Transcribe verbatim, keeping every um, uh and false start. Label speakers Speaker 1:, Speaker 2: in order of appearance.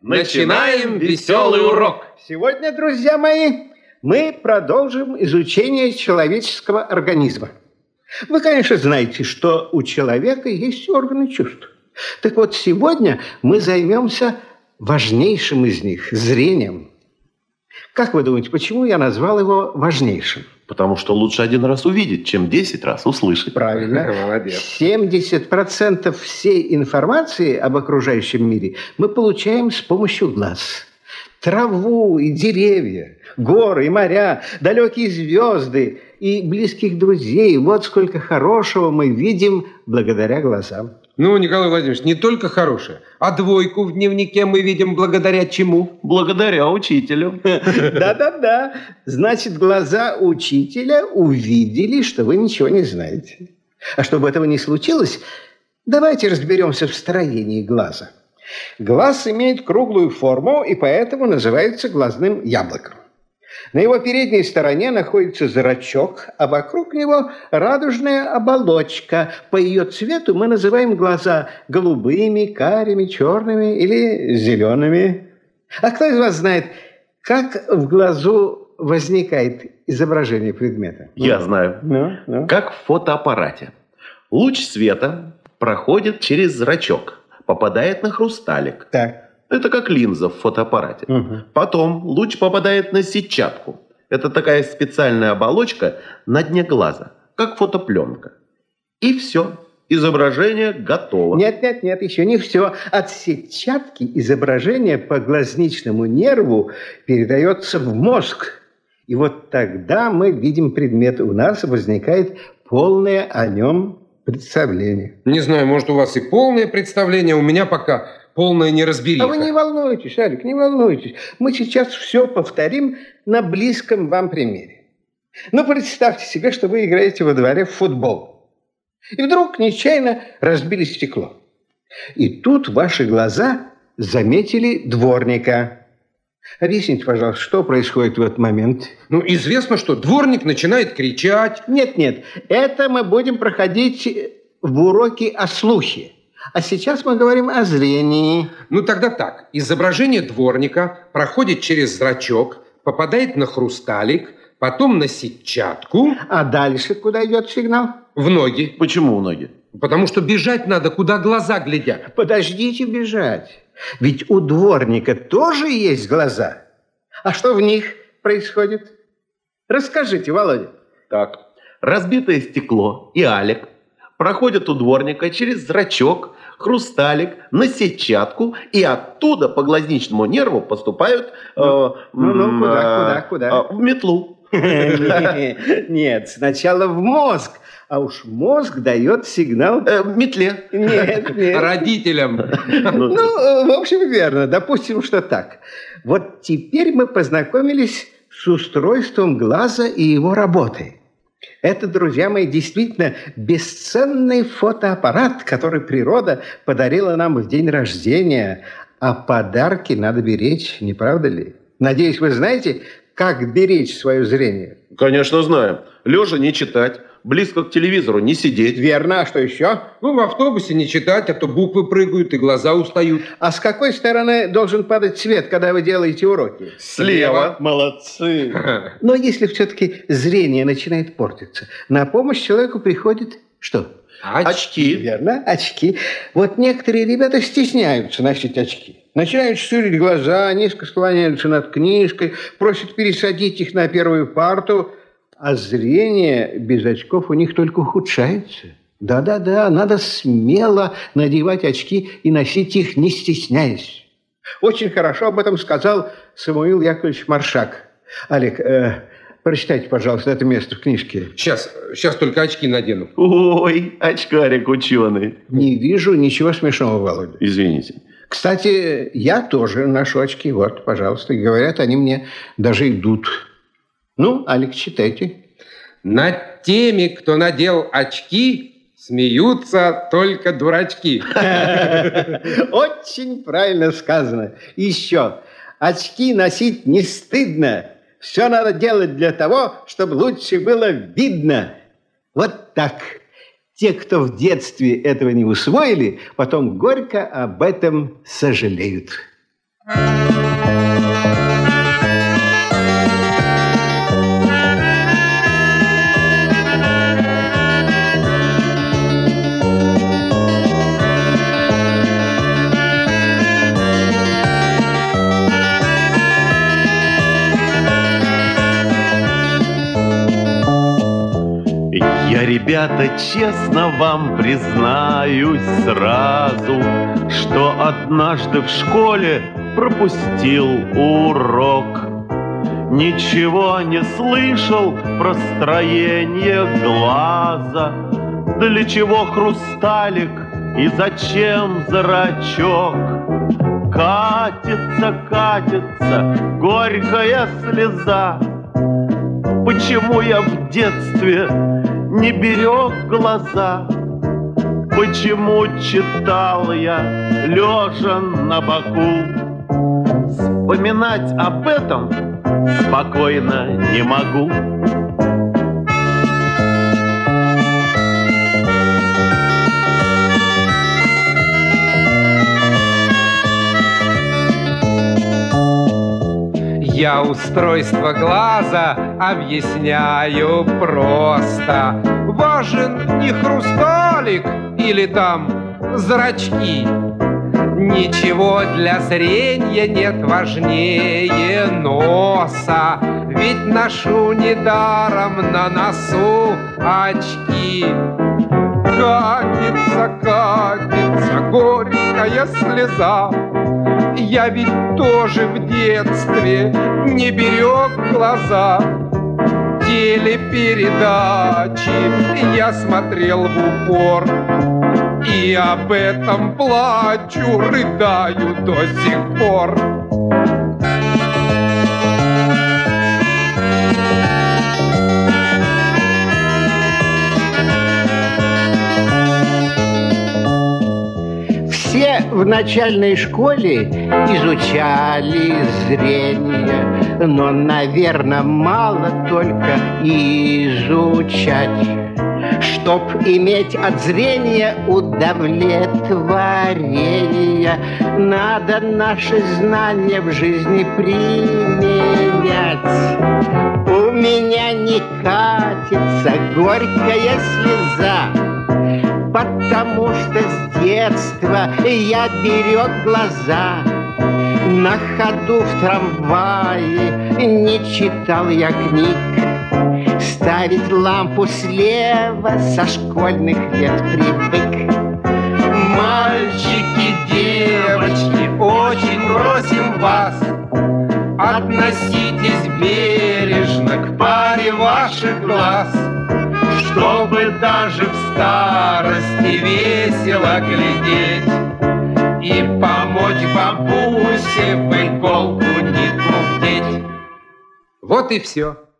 Speaker 1: Начинаем веселый урок.
Speaker 2: Сегодня, друзья мои, мы продолжим изучение человеческого организма. Вы, конечно, знаете, что у человека есть органы чувств. Так вот, сегодня мы займемся важнейшим из них – зрением. Как вы думаете, почему я назвал его важнейшим?
Speaker 1: Потому что лучше один раз увидеть, чем десять раз услышать.
Speaker 2: Правильно.
Speaker 3: Молодец.
Speaker 2: семьдесят процентов всей информации об окружающем мире мы получаем с помощью глаз. Траву и деревья, горы и моря, далекие звезды и близких друзей. Вот сколько хорошего мы видим благодаря глазам.
Speaker 3: Ну, Николай Владимирович, не только хорошее, а двойку в дневнике мы видим благодаря чему?
Speaker 1: Благодаря учителю.
Speaker 2: Да-да-да. Значит, глаза учителя увидели, что вы ничего не знаете. А чтобы этого не случилось, давайте разберемся в строении глаза. Глаз имеет круглую форму и поэтому называется глазным яблоком. На его передней стороне находится зрачок, а вокруг него радужная оболочка. По ее цвету мы называем глаза голубыми, карими, черными или зелеными. А кто из вас знает, как в глазу возникает изображение предмета?
Speaker 1: Я знаю.
Speaker 2: Ну, ну.
Speaker 1: Как в фотоаппарате. Луч света проходит через зрачок, попадает на хрусталик.
Speaker 2: Так.
Speaker 1: Это как линза в фотоаппарате.
Speaker 2: Угу.
Speaker 1: Потом луч попадает на сетчатку. Это такая специальная оболочка на дне глаза, как фотопленка. И все. Изображение готово.
Speaker 2: Нет, нет, нет, еще не все. От сетчатки изображение по глазничному нерву передается в мозг. И вот тогда мы видим предмет. У нас возникает полное о нем представление.
Speaker 3: Не знаю, может, у вас и полное представление, у меня пока полная неразбериха.
Speaker 2: А вы не волнуйтесь, Алик, не волнуйтесь. Мы сейчас все повторим на близком вам примере. Ну, представьте себе, что вы играете во дворе в футбол. И вдруг нечаянно разбили стекло. И тут ваши глаза заметили дворника. Объясните, пожалуйста, что происходит в этот момент?
Speaker 3: Ну, известно, что дворник начинает кричать.
Speaker 2: Нет, нет, это мы будем проходить в уроке о слухе. А сейчас мы говорим о зрении.
Speaker 3: Ну, тогда так. Изображение дворника проходит через зрачок, попадает на хрусталик, потом на сетчатку.
Speaker 2: А дальше куда идет сигнал?
Speaker 3: В ноги.
Speaker 1: Почему в ноги?
Speaker 3: Потому что бежать надо, куда глаза глядят.
Speaker 2: Подождите бежать. Ведь у дворника тоже есть глаза. А что в них происходит? Расскажите, Володя.
Speaker 1: Так. Разбитое стекло и Алик проходят у дворника через зрачок, хрусталик, на сетчатку, и оттуда по глазничному нерву поступают
Speaker 2: ну, э, ну, ну, куда, куда, куда?
Speaker 1: Э, в метлу.
Speaker 2: Нет, сначала в мозг, а уж мозг дает сигнал
Speaker 1: э, в метле.
Speaker 2: Нет, нет.
Speaker 3: Родителям.
Speaker 2: Ну, в общем, верно. Допустим, что так. Вот теперь мы познакомились с устройством глаза и его работой. Это, друзья мои, действительно бесценный фотоаппарат, который природа подарила нам в день рождения. А подарки надо беречь, не правда ли? Надеюсь, вы знаете, как беречь свое зрение?
Speaker 1: Конечно, знаем. Лежа не читать, близко к телевизору не сидеть.
Speaker 2: Верно, а что еще?
Speaker 3: Ну, в автобусе не читать, а то буквы прыгают и глаза устают.
Speaker 2: А с какой стороны должен падать свет, когда вы делаете уроки?
Speaker 1: Слева.
Speaker 2: Молодцы. Но если все-таки зрение начинает портиться, на помощь человеку приходит что?
Speaker 1: Очки.
Speaker 2: Верно, очки. Вот некоторые ребята стесняются носить очки. Начинают ширить глаза, низко склоняются над книжкой, просят пересадить их на первую парту, а зрение без очков у них только ухудшается. Да-да-да, надо смело надевать очки и носить их, не стесняясь. Очень хорошо об этом сказал Самуил Яковлевич Маршак. Олег, э, прочитайте, пожалуйста, это место в книжке.
Speaker 3: Сейчас, сейчас только очки надену.
Speaker 1: Ой, очкарик ученый.
Speaker 2: Не вижу ничего смешного, Володя.
Speaker 1: Извините.
Speaker 2: Кстати, я тоже ношу очки. Вот, пожалуйста. И говорят, они мне даже идут. Ну, Алекс, читайте.
Speaker 3: Над теми, кто надел очки, смеются только дурачки.
Speaker 2: Очень правильно сказано. Еще. Очки носить не стыдно. Все надо делать для того, чтобы лучше было видно. Вот так. Те, кто в детстве этого не усвоили, потом горько об этом сожалеют.
Speaker 1: Я, ребята, честно вам признаюсь сразу, что однажды в школе пропустил урок. Ничего не слышал про строение глаза, для чего хрусталик и зачем зрачок. Катится, катится горькая слеза. Почему я в детстве не берег глаза? Почему читал я, лежа на боку? Вспоминать об этом спокойно не могу.
Speaker 3: Я устройство глаза объясняю просто. Важен не хрусталик или там зрачки. Ничего для зрения нет важнее носа, ведь ношу недаром на носу очки. Катится, катится горькая слеза. Я ведь тоже в детстве не берег глаза. Телепередачи я смотрел в упор, и об этом плачу, рыдаю до сих пор.
Speaker 2: Все в начальной школе изучали зрение, но, наверное, мало только изучать. Чтоб иметь от зрения удовлетворение, надо наши знания в жизни применять. У меня не катится горькая слеза, потому что с детства я берег глаза. На ходу в трамвае не читал я книг. Ставить лампу слева со школьных лет привык.
Speaker 3: Мальчики, девочки, очень просим вас, относитесь бережно к паре ваших глаз, чтобы даже в старости весело глядеть и помочь бабусе в иголку нитку вдеть. Вот и все.